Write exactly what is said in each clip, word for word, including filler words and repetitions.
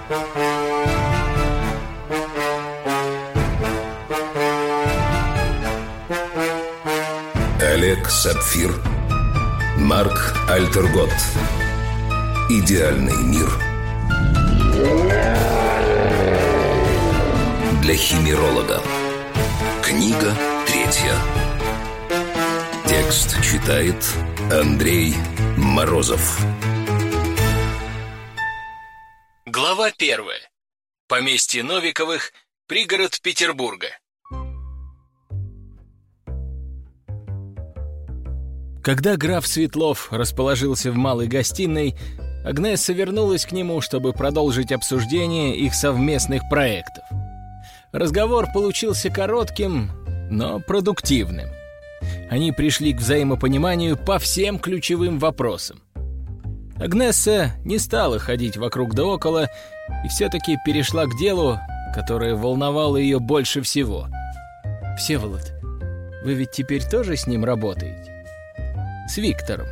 Олег Сапфир, Марк Альтергот. Идеальный мир для химеролога. Книга третья. Текст читает Андрей Морозов. Глава первая. Поместье Новиковых, пригород Петербурга. Когда граф Светлов расположился в малой гостиной, Агнесса вернулась к нему, чтобы продолжить обсуждение их совместных проектов. Разговор получился коротким, но продуктивным. Они пришли к взаимопониманию по всем ключевым вопросам. Агнесса не стала ходить вокруг да около и все-таки перешла к делу, которое волновало ее больше всего. «Всеволод, вы ведь теперь тоже с ним работаете?» «С Виктором».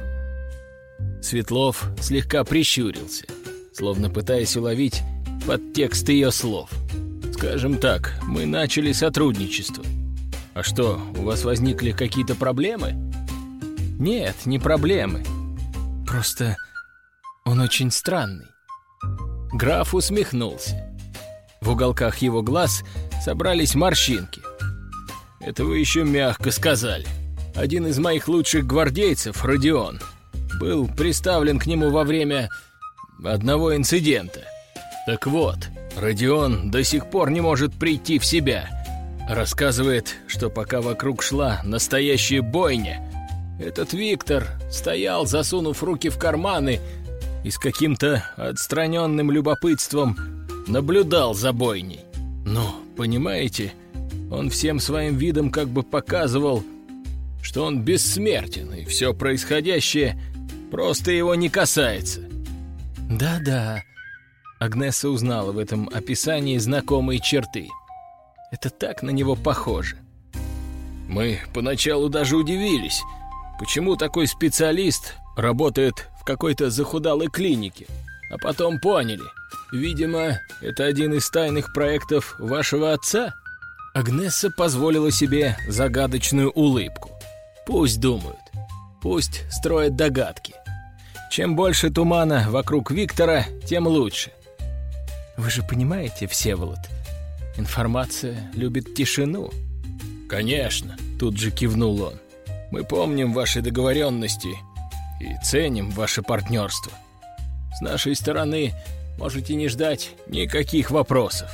Светлов слегка прищурился, словно пытаясь уловить подтекст ее слов. «Скажем так, мы начали сотрудничество. А что, у вас возникли какие-то проблемы?» «Нет, не проблемы. Просто он очень странный». Граф усмехнулся. В уголках его глаз собрались морщинки. «Это вы еще мягко сказали. Один из моих лучших гвардейцев, Родион, был приставлен к нему во время одного инцидента. Так вот, Родион до сих пор не может прийти в себя. Рассказывает, что пока вокруг шла настоящая бойня, этот Виктор стоял, засунув руки в карманы, и с каким-то отстраненным любопытством наблюдал за бойней. Но, понимаете, он всем своим видом как бы показывал, что он бессмертен, и все происходящее просто его не касается». «Да-да», — Агнесса узнала в этом описании знакомые черты. «Это так на него похоже». «Мы поначалу даже удивились, почему такой специалист работает в какой-то захудалой клинике, а потом поняли, видимо, это один из тайных проектов вашего отца». Агнесса позволила себе загадочную улыбку. Пусть думают, пусть строят догадки. Чем больше тумана вокруг Виктора, тем лучше. Вы же понимаете, Всеволод, информация любит тишину. «Конечно», — тут же кивнул он. «Мы помним ваши договоренности и ценим ваше партнерство. С нашей стороны можете не ждать никаких вопросов».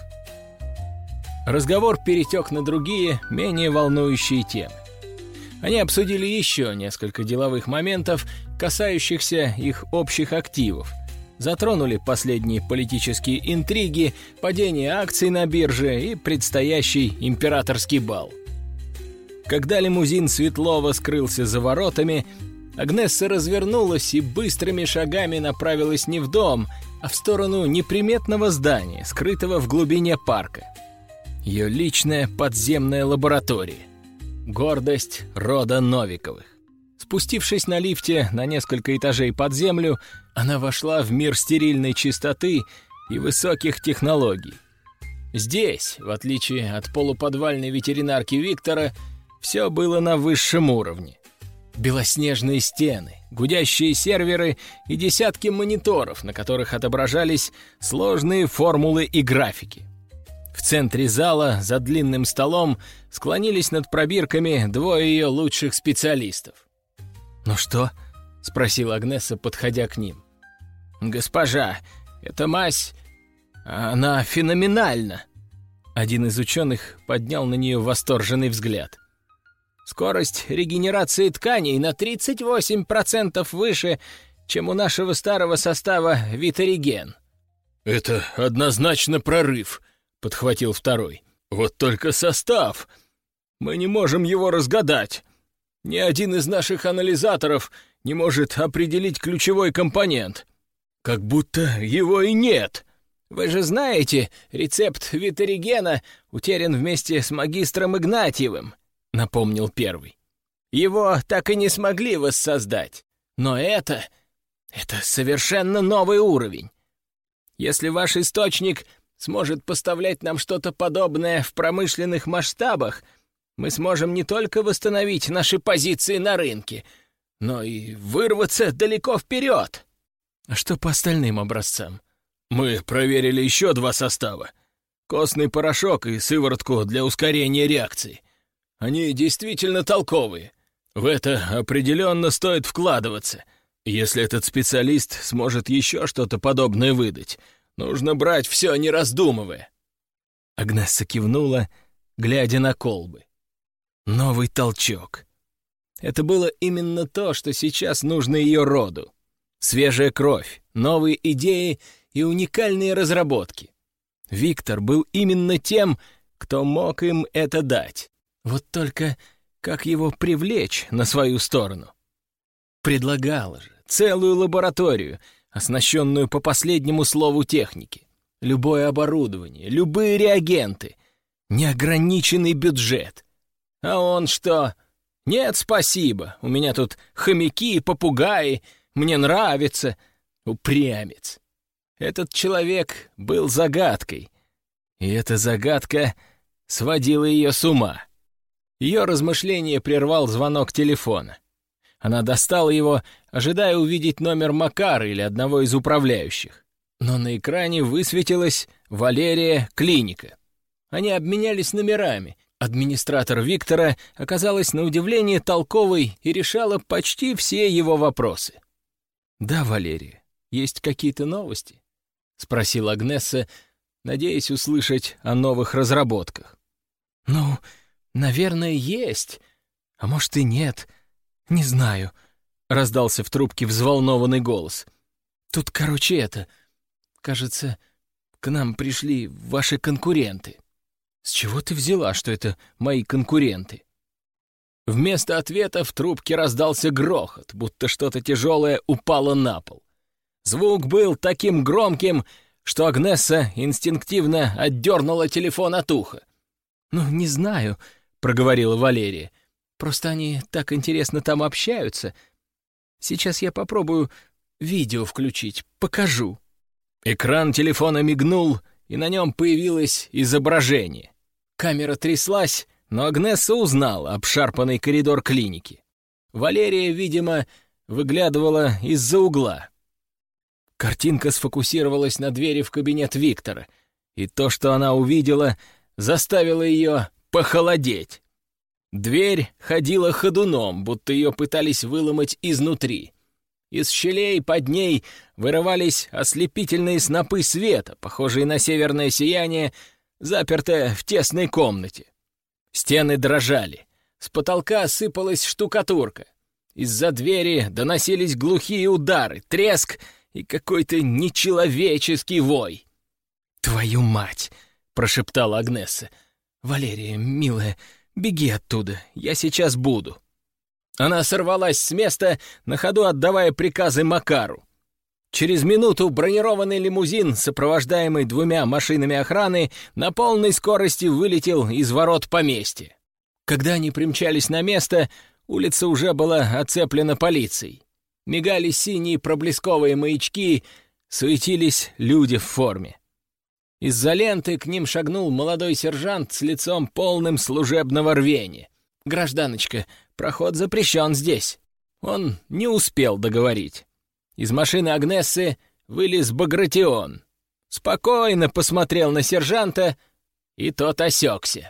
Разговор перетек на другие, менее волнующие темы. Они обсудили еще несколько деловых моментов, касающихся их общих активов, затронули последние политические интриги, падение акций на бирже и предстоящий императорский бал. Когда лимузин Светлова скрылся за воротами, Агнесса развернулась и быстрыми шагами направилась не в дом, а в сторону неприметного здания, скрытого в глубине парка. Ее личная подземная лаборатория. Гордость рода Новиковых. Спустившись на лифте на несколько этажей под землю, она вошла в мир стерильной чистоты и высоких технологий. Здесь, в отличие от полуподвальной ветеринарки Виктора, все было на высшем уровне. Белоснежные стены, гудящие серверы и десятки мониторов, на которых отображались сложные формулы и графики. В центре зала, за длинным столом, склонились над пробирками двое ее лучших специалистов. «Ну что?» — спросила Агнесса, подходя к ним. «Госпожа, эта мазь, она феноменальна!» Один из ученых поднял на нее восторженный взгляд. «Скорость регенерации тканей на тридцать восемь процентов выше, чем у нашего старого состава Витариген». «Это однозначно прорыв», — подхватил второй. «Вот только состав. Мы не можем его разгадать. Ни один из наших анализаторов не может определить ключевой компонент. Как будто его и нет. Вы же знаете, рецепт Витаригена утерян вместе с магистром Игнатьевым», — напомнил первый. «Его так и не смогли воссоздать. Но это... это совершенно новый уровень. Если ваш источник сможет поставлять нам что-то подобное в промышленных масштабах, мы сможем не только восстановить наши позиции на рынке, но и вырваться далеко вперед. А что по остальным образцам? Мы проверили еще два состава. Костный порошок и сыворотку для ускорения реакции. Они действительно толковые. В это определенно стоит вкладываться. Если этот специалист сможет еще что-то подобное выдать, нужно брать все, не раздумывая. Агнесса кивнула, глядя на колбы. Новый толчок. Это было именно то, что сейчас нужно ее роду. Свежая кровь, новые идеи и уникальные разработки. Виктор был именно тем, кто мог им это дать. Вот только как его привлечь на свою сторону? Предлагала же целую лабораторию, оснащенную по последнему слову техники. Любое оборудование, любые реагенты, неограниченный бюджет. А он что? Нет, спасибо, у меня тут хомяки, попугаи, мне нравится. Упрямец. Этот человек был загадкой, и эта загадка сводила ее с ума. Ее размышление прервал звонок телефона. Она достала его, ожидая увидеть номер Макара или одного из управляющих. Но на экране высветилась Валерия Клиника. Они обменялись номерами. Администратор Виктора оказалась на удивление толковой и решала почти все его вопросы. «Да, Валерия, есть какие-то новости?» — спросила Агнесса, надеясь услышать о новых разработках. «Ну, наверное, есть, а может и нет. Не знаю», — раздался в трубке взволнованный голос. «Тут, короче, это... Кажется, к нам пришли ваши конкуренты». «С чего ты взяла, что это мои конкуренты?» Вместо ответа в трубке раздался грохот, будто что-то тяжелое упало на пол. Звук был таким громким, что Агнесса инстинктивно отдернула телефон от уха. «Ну, не знаю», — проговорила Валерия. «Просто они так интересно там общаются. Сейчас я попробую видео включить, покажу». Экран телефона мигнул, и на нем появилось изображение. Камера тряслась, но Агнесса узнала обшарпанный коридор клиники. Валерия, видимо, выглядывала из-за угла. Картинка сфокусировалась на двери в кабинет Виктора, и то, что она увидела, заставило ее похолодеть. Дверь ходила ходуном, будто ее пытались выломать изнутри. Из щелей под ней вырывались ослепительные снопы света, похожие на северное сияние, запертое в тесной комнате. Стены дрожали, с потолка сыпалась штукатурка. Из-за двери доносились глухие удары, треск и какой-то нечеловеческий вой. «Твою мать!» — прошептала Агнесса. «Валерия, милая, беги оттуда, я сейчас буду». Она сорвалась с места, на ходу отдавая приказы Макару. Через минуту бронированный лимузин, сопровождаемый двумя машинами охраны, на полной скорости вылетел из ворот поместья. Когда они примчались на место, улица уже была оцеплена полицией. Мигали синие проблесковые маячки, суетились люди в форме. Из-за ленты к ним шагнул молодой сержант с лицом полным служебного рвения. «Гражданочка, проход запрещен здесь». Он не успел договорить. Из машины Агнессы вылез Багратион. Спокойно посмотрел на сержанта, и тот осекся.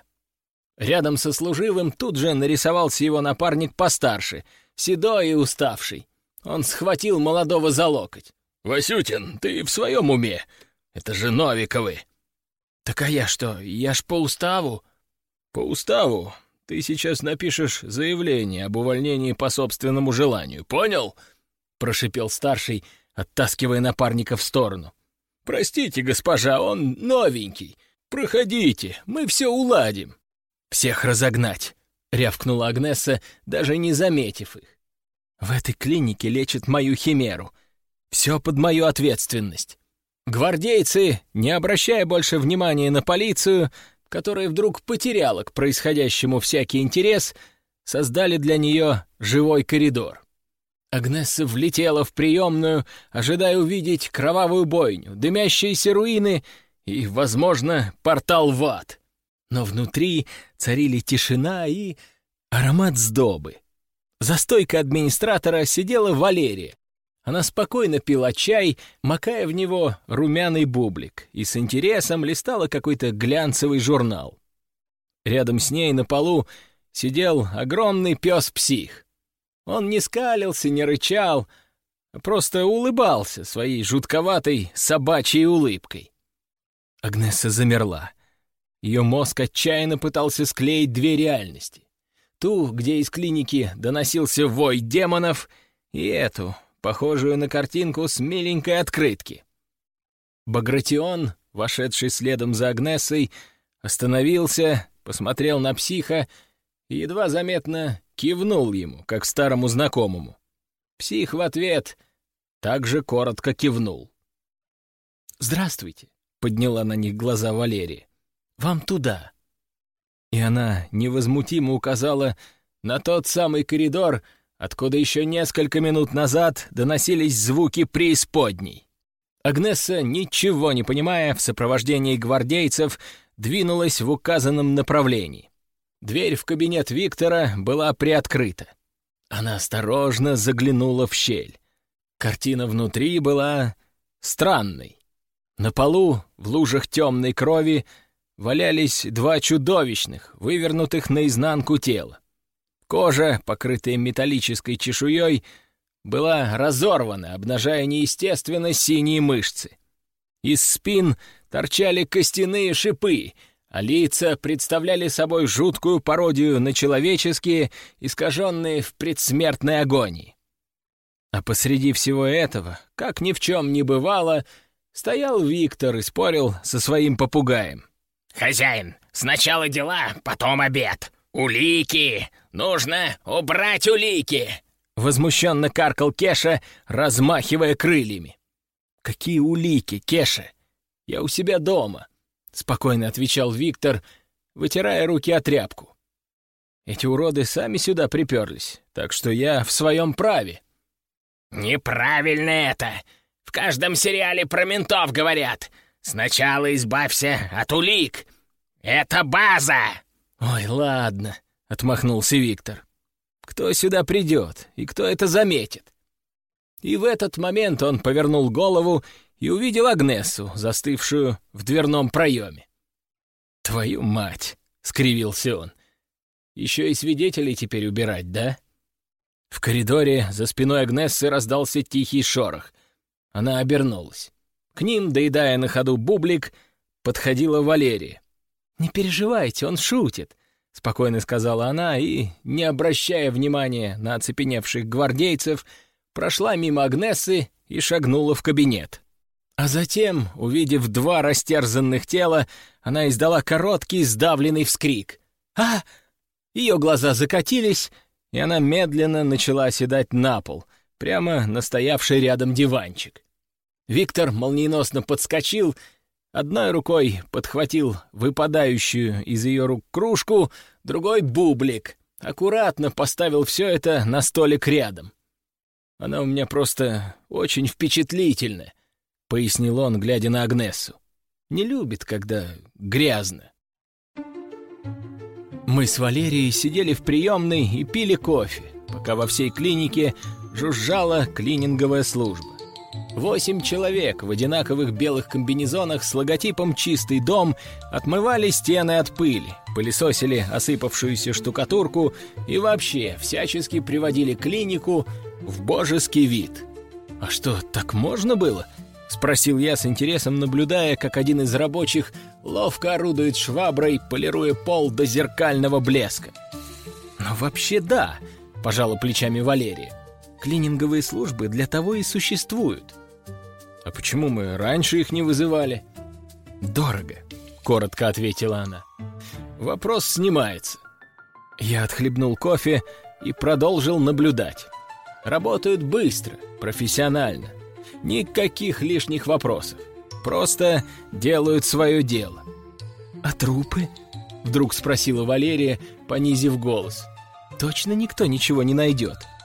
Рядом со служивым тут же нарисовался его напарник постарше, седой и уставший. Он схватил молодого за локоть. «Васютин, ты в своем уме? Это же Новиковы!» «Так а я что, я ж по уставу?» «По уставу ты сейчас напишешь заявление об увольнении по собственному желанию, понял?» — прошипел старший, оттаскивая напарника в сторону. «Простите, госпожа, он новенький. Проходите, мы все уладим». «Всех разогнать!» — рявкнула Агнесса, даже не заметив их. «В этой клинике лечат мою химеру. Все под мою ответственность». Гвардейцы, не обращая больше внимания на полицию, которая вдруг потеряла к происходящему всякий интерес, создали для нее живой коридор. Агнесса влетела в приемную, ожидая увидеть кровавую бойню, дымящиеся руины и, возможно, портал в ад. Но внутри царили тишина и аромат сдобы. За стойкой администратора сидела Валерия. Она спокойно пила чай, макая в него румяный бублик, и с интересом листала какой-то глянцевый журнал. Рядом с ней на полу сидел огромный пес-псих. Он не скалился, не рычал, а просто улыбался своей жутковатой собачьей улыбкой. Агнесса замерла. Ее мозг отчаянно пытался склеить две реальности. Ту, где из клиники доносился вой демонов, и эту, похожую на картинку с миленькой открытки. Багратион, вошедший следом за Агнессой, остановился, посмотрел на психа и едва заметно кивнул ему, как старому знакомому. Псих в ответ также коротко кивнул. «Здравствуйте», — подняла на них глаза Валерия. «Вам туда». И она невозмутимо указала на тот самый коридор, откуда еще несколько минут назад доносились звуки преисподней. Агнесса, ничего не понимая, в сопровождении гвардейцев двинулась в указанном направлении. Дверь в кабинет Виктора была приоткрыта. Она осторожно заглянула в щель. Картина внутри была странной. На полу, в лужах темной крови, валялись два чудовищных, вывернутых наизнанку тела. Кожа, покрытая металлической чешуей, была разорвана, обнажая неестественно синие мышцы. Из спин торчали костяные шипы, а лица представляли собой жуткую пародию на человеческие, искаженные в предсмертной агонии. А посреди всего этого, как ни в чем не бывало, стоял Виктор и спорил со своим попугаем. «Хозяин, сначала дела, потом обед. Улики! Нужно убрать улики!» Возмущенно каркал Кеша, размахивая крыльями. «Какие улики, Кеша? Я у себя дома», — спокойно отвечал Виктор, вытирая руки о тряпку. «Эти уроды сами сюда приперлись, так что я в своем праве». «Неправильно это! В каждом сериале про ментов говорят. Сначала избавься от улик. Это база!» «Ой, ладно», — отмахнулся Виктор. «Кто сюда придет и кто это заметит?» И в этот момент он повернул голову и увидел Агнессу, застывшую в дверном проеме. «Твою мать!» — скривился он. «Еще и свидетелей теперь убирать, да?» В коридоре за спиной Агнессы раздался тихий шорох. Она обернулась. К ним, доедая на ходу бублик, подходила Валерия. «Не переживайте, он шутит», — спокойно сказала она и, не обращая внимания на оцепеневших гвардейцев, прошла мимо Агнессы и шагнула в кабинет. А затем, увидев два растерзанных тела, она издала короткий сдавленный вскрик. «А!» Ее глаза закатились, и она медленно начала оседать на пол, прямо на стоявший рядом диванчик. Виктор молниеносно подскочил, одной рукой подхватил выпадающую из ее рук кружку, другой — бублик, аккуратно поставил все это на столик рядом. «Она у меня просто очень впечатлительная», — пояснил он, глядя на Агнессу. «Не любит, когда грязно». Мы с Валерией сидели в приемной и пили кофе, пока во всей клинике жужжала клининговая служба. Восемь человек в одинаковых белых комбинезонах с логотипом «Чистый дом» отмывали стены от пыли, пылесосили осыпавшуюся штукатурку и вообще всячески приводили клинику в божеский вид. «А что, так можно было?» — спросил я с интересом, наблюдая, как один из рабочих ловко орудует шваброй, полируя пол до зеркального блеска. «Ну вообще да», — пожала плечами Валерия. «Клининговые службы для того и существуют». «А почему мы раньше их не вызывали?» «Дорого», — коротко ответила она. «Вопрос снимается». Я отхлебнул кофе и продолжил наблюдать. Работают быстро, профессионально. Никаких лишних вопросов. Просто делают свое дело. «А трупы?» — вдруг спросила Валерия, понизив голос. «Точно никто ничего не найдет?»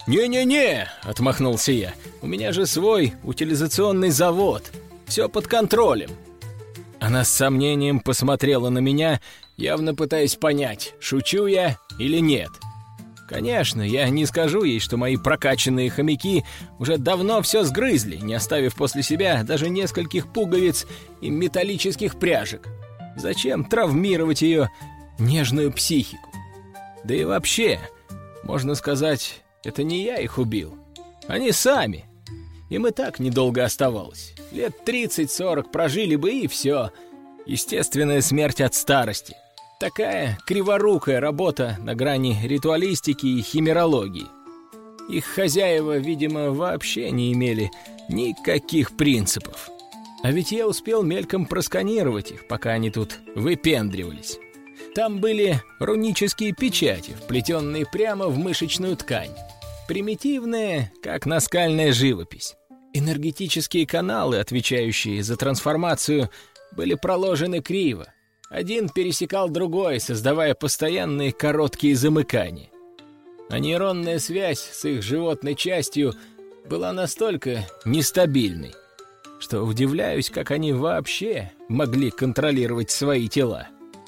«Не-не-не!» — отмахнулся я. «У меня же свой утилизационный завод. Все под контролем». Она с сомнением посмотрела на меня, явно пытаясь понять, шучу я или нет. Конечно, я не скажу ей, что мои прокачанные хомяки уже давно все сгрызли, не оставив после себя даже нескольких пуговиц и металлических пряжек. Зачем травмировать ее нежную психику? Да и вообще, можно сказать, это не я их убил. Они сами. Им и так недолго оставалось. Лет тридцать-сорок прожили бы, и все. Естественная смерть от старости. Такая криворукая работа на грани ритуалистики и химерологии. Их хозяева, видимо, вообще не имели никаких принципов. А ведь я успел мельком просканировать их, пока они тут выпендривались. Там были рунические печати, вплетенные прямо в мышечную ткань. Примитивные, как наскальная живопись. Энергетические каналы, отвечающие за трансформацию, были проложены криво. Один пересекал другой, создавая постоянные короткие замыкания. А нейронная связь с их животной частью была настолько нестабильной, что удивляюсь, как они вообще могли контролировать свои тела.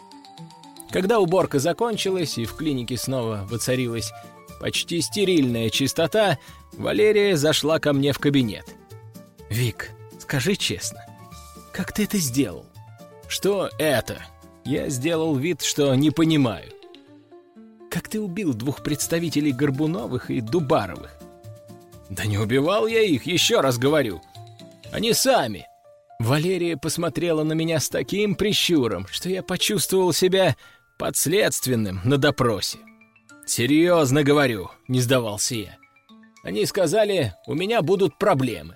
Когда уборка закончилась и в клинике снова воцарилась почти стерильная чистота, Валерия зашла ко мне в кабинет. «Вик, скажи честно, как ты это сделал?» «Что это?» Я сделал вид, что не понимаю. «Как ты убил двух представителей Горбуновых и Дубаровых?» «Да не убивал я их, еще раз говорю. Они сами». Валерия посмотрела на меня с таким прищуром, что я почувствовал себя подследственным на допросе. «Серьезно говорю», — не сдавался я. «Они сказали, у меня будут проблемы».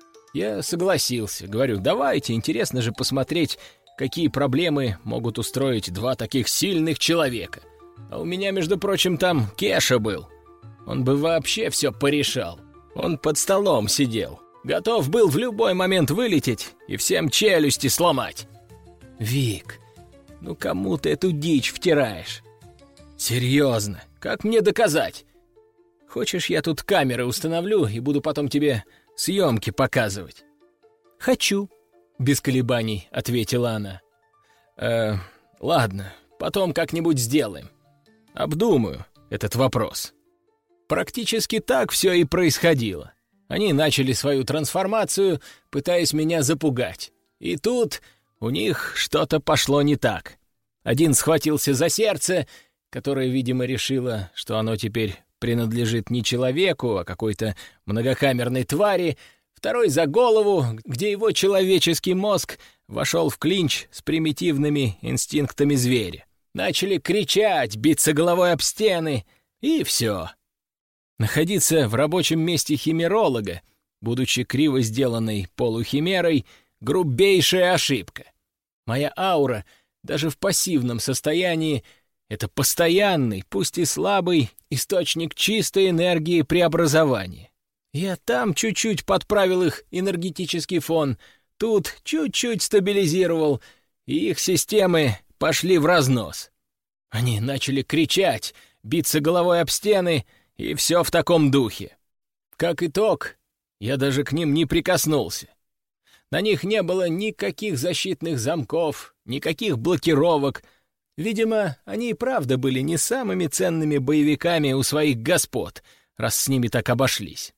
Я согласился, говорю, давайте, интересно же посмотреть, какие проблемы могут устроить два таких сильных человека. А у меня, между прочим, там Кеша был. Он бы вообще все порешал. Он под столом сидел. Готов был в любой момент вылететь и всем челюсти сломать. «Вик, ну кому ты эту дичь втираешь?» «Серьезно, как мне доказать? Хочешь, я тут камеры установлю и буду потом тебе съемки показывать?» «Хочу», — без колебаний ответила она. «Э, ладно, потом как-нибудь сделаем. Обдумаю этот вопрос». Практически так все и происходило. Они начали свою трансформацию, пытаясь меня запугать. И тут у них что-то пошло не так. Один схватился за сердце, которое, видимо, решило, что оно теперь принадлежит не человеку, а какой-то многокамерной твари, второй за голову, где его человеческий мозг вошел в клинч с примитивными инстинктами зверя. Начали кричать, биться головой об стены, и все. Находиться в рабочем месте химеролога, будучи криво сделанной полухимерой, грубейшая ошибка. Моя аура, даже в пассивном состоянии, это постоянный, пусть и слабый, источник чистой энергии преобразования. Я там чуть-чуть подправил их энергетический фон, тут чуть-чуть стабилизировал, и их системы пошли в разнос. Они начали кричать, биться головой об стены, и все в таком духе. Как итог, я даже к ним не прикоснулся. На них не было никаких защитных замков, никаких блокировок. Видимо, они и правда были не самыми ценными боевиками у своих господ, раз с ними так обошлись.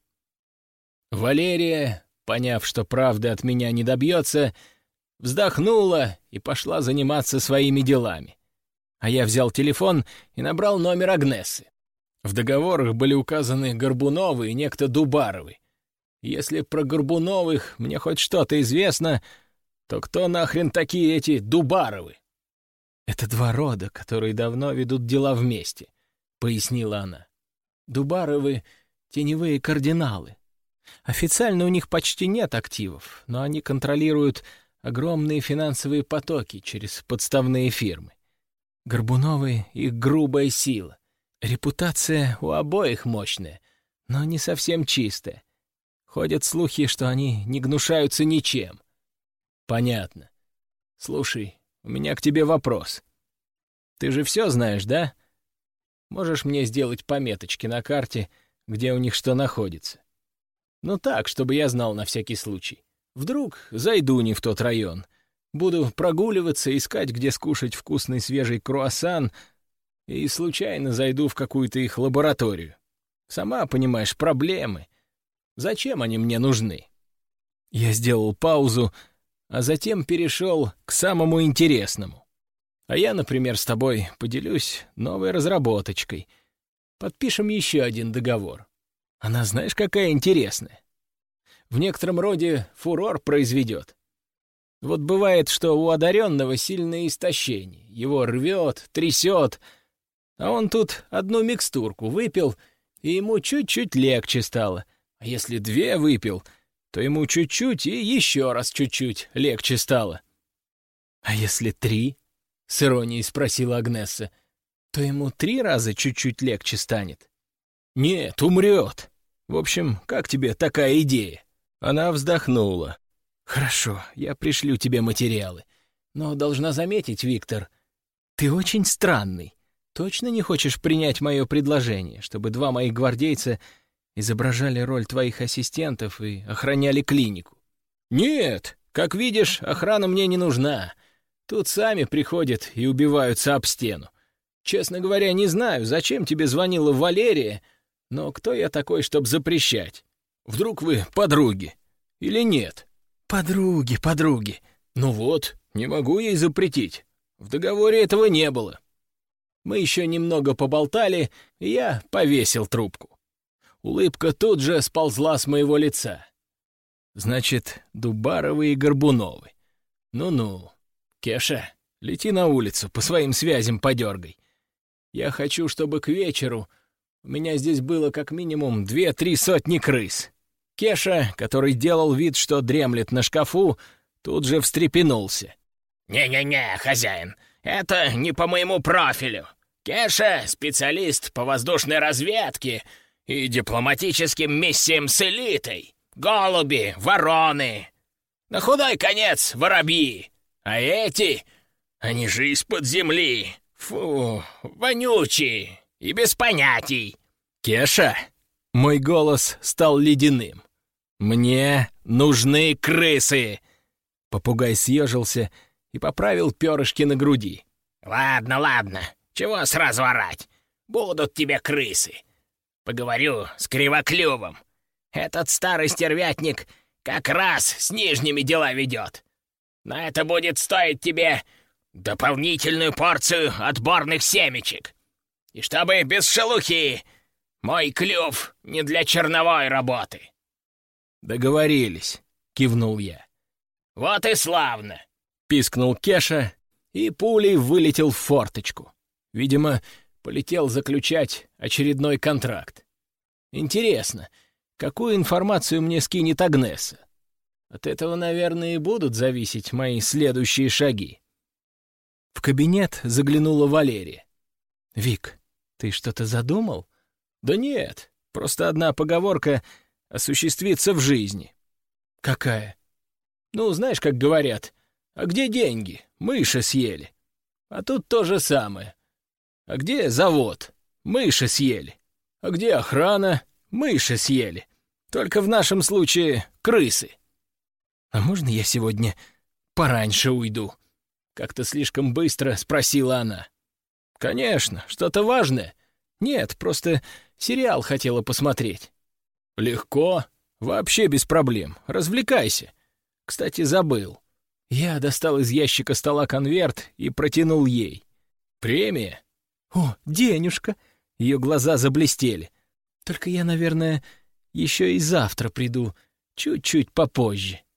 Валерия, поняв, что правды от меня не добьется, вздохнула и пошла заниматься своими делами. А я взял телефон и набрал номер Агнессы. В договорах были указаны Горбуновы и некто Дубаровый. Если про Горбуновых мне хоть что-то известно, то кто нахрен такие эти Дубаровы? «Это два рода, которые давно ведут дела вместе», — пояснила она. «Дубаровы — теневые кардиналы. Официально у них почти нет активов, но они контролируют огромные финансовые потоки через подставные фирмы. Горбуновы — их грубая сила. Репутация у обоих мощная, но не совсем чистая. Ходят слухи, что они не гнушаются ничем». «Понятно. Слушай, у меня к тебе вопрос. Ты же все знаешь, да? Можешь мне сделать пометочки на карте, где у них что находится. Ну так, чтобы я знал на всякий случай. Вдруг зайду не в тот район. Буду прогуливаться, искать, где скушать вкусный свежий круассан, и случайно зайду в какую-то их лабораторию. Сама понимаешь, проблемы. Зачем они мне нужны? Я сделал паузу, а затем перешел к самому интересному. А я, например, с тобой поделюсь новой разработочкой. Подпишем еще один договор. Она знаешь, какая интересная? В некотором роде фурор произведет. Вот бывает, что у одаренного сильное истощение. Его рвет, трясет, а он тут одну микстурку выпил, и ему чуть-чуть легче стало. А если две выпил, то ему чуть-чуть и еще раз чуть-чуть легче стало. «А если три?» — с иронией спросила Агнесса. «То ему три раза чуть-чуть легче станет?» «Нет, умрет. В общем, как тебе такая идея?» Она вздохнула. «Хорошо, я пришлю тебе материалы. Но должна заметить, Виктор, ты очень странный. Точно не хочешь принять мое предложение, чтобы два моих гвардейца изображали роль твоих ассистентов и охраняли клинику?» «Нет, как видишь, охрана мне не нужна. Тут сами приходят и убиваются об стену. Честно говоря, не знаю, зачем тебе звонила Валерия, но кто я такой, чтобы запрещать? Вдруг вы подруги? Или нет?» «Подруги, подруги. Ну вот, не могу ей запретить. В договоре этого не было». Мы еще немного поболтали, и я повесил трубку. Улыбка тут же сползла с моего лица. Значит, Дубаровы и Горбуновы. Ну-ну. Кеша, лети на улицу, по своим связям подергай. Я хочу, чтобы к вечеру у меня здесь было как минимум две-три сотни крыс. Кеша, который делал вид, что дремлет на шкафу, тут же встрепенулся. «Не-не-не, хозяин, это не по моему профилю. Кеша — специалист по воздушной разведке и дипломатическим миссиям с элитой. Голуби, вороны. На худой конец — воробьи. А эти, они же из-под земли. Фу, вонючие и без понятий». «Кеша!» — мой голос стал ледяным. «Мне нужны крысы!» Попугай съежился и поправил перышки на груди. «Ладно, ладно, чего сразу орать? Будут тебе крысы. Поговорю с Кривоклювом. Этот старый стервятник как раз с нижними дела ведет. На это будет стоить тебе дополнительную порцию отборных семечек. И чтобы без шелухи, мой клюв не для черновой работы». «Договорились», — кивнул я. «Вот и славно», — пискнул Кеша и пулей вылетел в форточку. Видимо, полетел заключать очередной контракт. Интересно, какую информацию мне скинет Агнесса? От этого, наверное, и будут зависеть мои следующие шаги. В кабинет заглянула Валерия. «Вик, ты что-то задумал?» «Да нет, просто одна поговорка осуществится в жизни». «Какая?» «Ну, знаешь, как говорят, а где деньги? Мыши съели». А тут то же самое. А где завод? Мыши съели. А где охрана? Мыши съели. Только в нашем случае крысы. «А можно я сегодня пораньше уйду?» Как-то слишком быстро спросила она. «Конечно, что-то важное?» «Нет, просто сериал хотела посмотреть». «Легко, вообще без проблем. Развлекайся. Кстати, забыл». Я достал из ящика стола конверт и протянул ей. «Премия?» «О, денежка!» Ее глаза заблестели. «Только я, наверное, еще и завтра приду, чуть-чуть попозже».